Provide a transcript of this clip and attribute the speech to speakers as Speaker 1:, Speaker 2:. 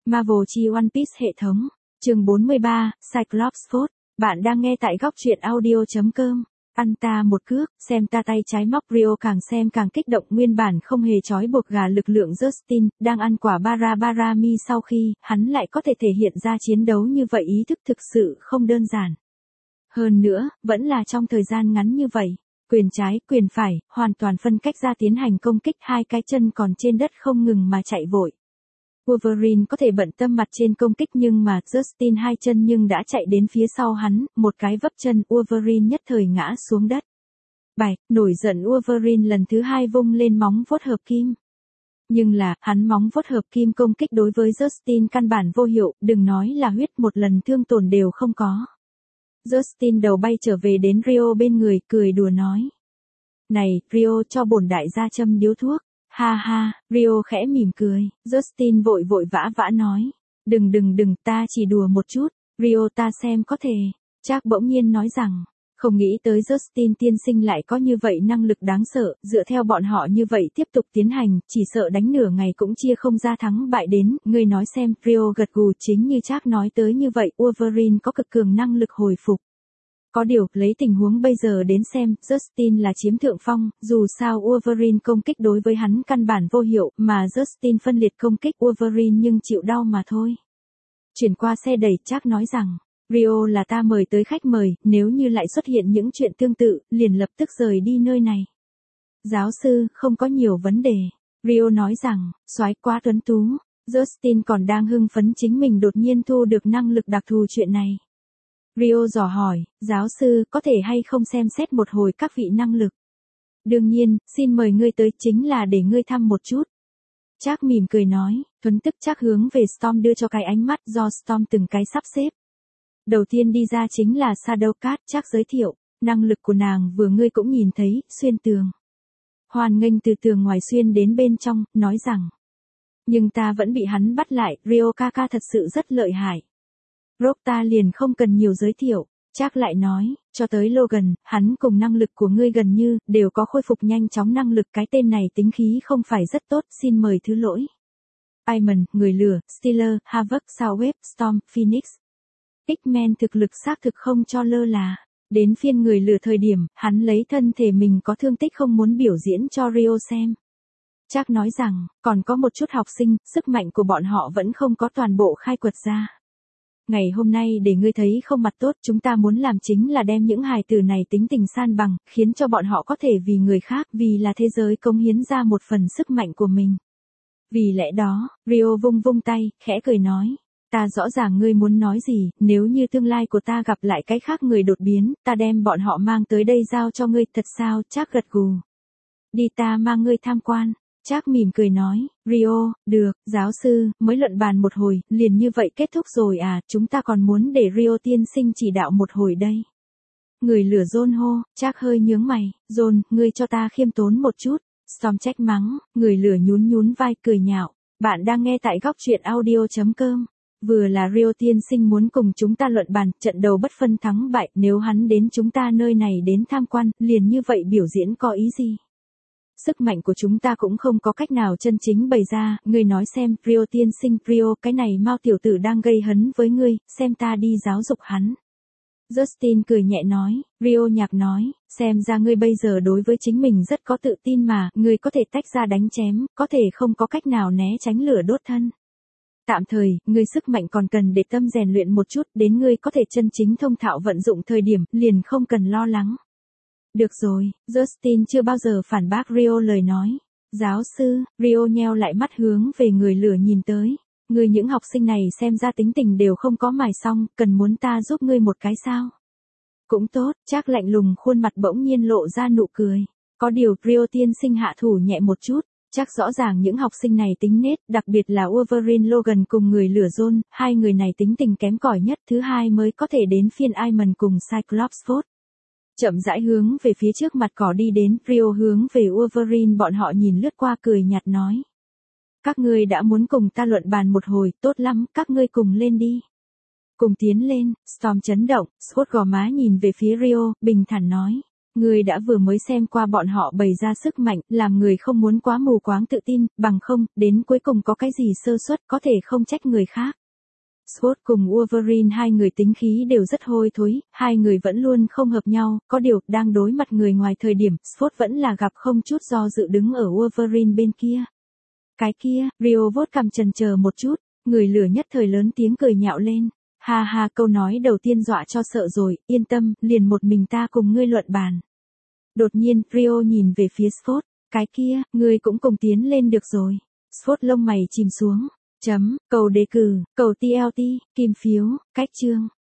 Speaker 1: Marvel chi One Piece hệ thống. Chương 43, Cyclops Phốt. Bạn đang nghe tại góc truyện audio.com. Ăn ta một cước, xem ta tay trái móc. Rio càng xem càng kích động. Nguyên bản không hề trói buộc gà lực lượng Justin, đang ăn quả Barami sau khi, hắn lại có thể thể hiện ra chiến đấu như vậy, ý thức thực sự không đơn giản. Hơn nữa, vẫn là trong thời gian ngắn như vậy. Quyền trái, quyền phải, hoàn toàn phân cách ra tiến hành công kích, hai cái chân còn trên đất không ngừng mà chạy vội. Wolverine có thể bận tâm mặt trên công kích nhưng mà Justin hai chân nhưng đã chạy đến phía sau hắn, một cái vấp chân, Wolverine nhất thời ngã xuống đất. Nổi giận Wolverine lần thứ hai vung lên móng vuốt hợp kim. Nhưng là, hắn móng vuốt hợp kim công kích đối với Justin căn bản vô hiệu, đừng nói là huyết, một lần thương tổn đều không có. Justin đầu bay trở về đến Rio bên người, cười đùa nói. Này, Rio, cho bổn đại gia châm điếu thuốc. Ha ha, Rio khẽ mỉm cười. Justin vội vã nói. Đừng, ta chỉ đùa một chút. Rio, ta xem có thể. Jack bỗng nhiên nói rằng. Không nghĩ tới Justin tiên sinh lại có như vậy năng lực đáng sợ, dựa theo bọn họ như vậy tiếp tục tiến hành, chỉ sợ đánh nửa ngày cũng chia không ra thắng bại đến. Ngươi nói xem. Rio gật gù, chính như Jack nói tới như vậy, Wolverine có cực cường năng lực hồi phục. Có điều, lấy tình huống bây giờ đến xem, Justin là chiếm thượng phong, dù sao Wolverine công kích đối với hắn căn bản vô hiệu, mà Justin phân liệt công kích Wolverine nhưng chịu đau mà thôi. Chuyển qua xe đẩy, Jack nói rằng, Rio là ta mời tới khách mời, nếu như lại xuất hiện những chuyện tương tự, liền lập tức rời đi nơi này. Giáo sư, không có nhiều vấn đề. Rio nói rằng, soái quá tuấn tú. Justin còn đang hưng phấn chính mình đột nhiên thu được năng lực đặc thù chuyện này. Rio dò hỏi, giáo sư, có thể hay không xem xét một hồi các vị năng lực? Đương nhiên, xin mời ngươi tới chính là để ngươi thăm một chút. Jack mỉm cười nói, thuấn tức Jack hướng về Storm đưa cho cái ánh mắt do Storm từng cái sắp xếp. Đầu tiên đi ra chính là Shadowcat, Jack giới thiệu, năng lực của nàng vừa ngươi cũng nhìn thấy, xuyên tường. Hoan nghênh từ tường ngoài xuyên đến bên trong, nói rằng. Nhưng ta vẫn bị hắn bắt lại, Rio Kaka thật sự rất lợi hại. Ta liền không cần nhiều giới thiệu, Jack lại nói, cho tới Logan, hắn cùng năng lực của ngươi gần như, đều có khôi phục nhanh chóng năng lực, cái tên này tính khí không phải rất tốt, xin mời thứ lỗi. Iron, người lửa, Stealer, Havoc, Soundwave, Storm, Phoenix. X-Men thực lực xác thực không cho lơ là. Đến phiên người lửa thời điểm, hắn lấy thân thể mình có thương tích không muốn biểu diễn cho Rio xem. Jack nói rằng, còn có một chút học sinh, sức mạnh của bọn họ vẫn không có toàn bộ khai quật ra. Ngày hôm nay để ngươi thấy không mặt tốt, chúng ta muốn làm chính là đem những hài tử này tính tình san bằng, khiến cho bọn họ có thể vì người khác, vì là thế giới cống hiến ra một phần sức mạnh của mình. Vì lẽ đó, Rio vung tay, khẽ cười nói, ta rõ ràng ngươi muốn nói gì, nếu như tương lai của ta gặp lại cái khác người đột biến, ta đem bọn họ mang tới đây giao cho ngươi, thật sao? Jack gật gù. Đi, ta mang ngươi tham quan. Jack mỉm cười nói, Rio, được, giáo sư, mới luận bàn một hồi, liền như vậy kết thúc rồi à, chúng ta còn muốn để Rio tiên sinh chỉ đạo một hồi đây. Người lửa John hô, Jack hơi nhướng mày, John, ngươi cho ta khiêm tốn một chút. Storm trách mắng, người lửa nhún vai cười nhạo, bạn đang nghe tại góc truyện audio.com. Vừa là Rio tiên sinh muốn cùng chúng ta luận bàn, trận đầu bất phân thắng bại, nếu hắn đến chúng ta nơi này đến tham quan, liền như vậy biểu diễn có ý gì? Sức mạnh của chúng ta cũng không có cách nào chân chính bày ra, ngươi nói xem, Rio tiên sinh, Rio, cái này Mao tiểu tử đang gây hấn với ngươi, xem ta đi giáo dục hắn. Justin cười nhẹ nói, Rio nhạc nói, xem ra ngươi bây giờ đối với chính mình rất có tự tin mà, ngươi có thể tách ra đánh chém, có thể không có cách nào né tránh lửa đốt thân. Tạm thời, ngươi sức mạnh còn cần để tâm rèn luyện một chút, đến ngươi có thể chân chính thông thạo vận dụng thời điểm, liền không cần lo lắng. Được rồi, Justin chưa bao giờ phản bác Rio lời nói. Giáo sư, Rio nheo lại mắt hướng về người lửa nhìn tới. Ngươi những học sinh này xem ra tính tình đều không có mài xong, cần muốn ta giúp ngươi một cái sao? Cũng tốt, Jack lạnh lùng khuôn mặt bỗng nhiên lộ ra nụ cười. Có điều, Rio tiên sinh hạ thủ nhẹ một chút. Chắc rõ ràng những học sinh này tính nết, đặc biệt là Wolverine Logan cùng người lửa John, hai người này tính tình kém cỏi nhất, thứ hai mới có thể đến phiên Iron cùng Cyclops Phốt. Chậm rãi hướng về phía trước mặt cỏ đi đến, Rio hướng về Wolverine bọn họ nhìn lướt qua cười nhạt nói. Các ngươi đã muốn cùng ta luận bàn một hồi, tốt lắm, các ngươi cùng lên đi. Cùng tiến lên, Storm chấn động, Scott gò má nhìn về phía Rio, bình thản nói. Ngươi đã vừa mới xem qua bọn họ bày ra sức mạnh, làm người không muốn quá mù quáng tự tin, bằng không, đến cuối cùng có cái gì sơ suất có thể không trách người khác. Scott cùng Wolverine hai người tính khí đều rất hôi thối, hai người vẫn luôn không hợp nhau, có điều, đang đối mặt người ngoài thời điểm, Scott vẫn là gặp không chút do dự đứng ở Wolverine bên kia. Cái kia, Rio vuốt cằm chần chờ một chút, người lửa nhất thời lớn tiếng cười nhạo lên. Ha ha, câu nói đầu tiên dọa cho sợ rồi, yên tâm, liền một mình ta cùng ngươi luận bàn. Đột nhiên, Rio nhìn về phía Scott, cái kia, ngươi cũng cùng tiến lên được rồi. Scott lông mày chìm xuống. Cầu đề cử, cầu TLT, kim phiếu, cách chương.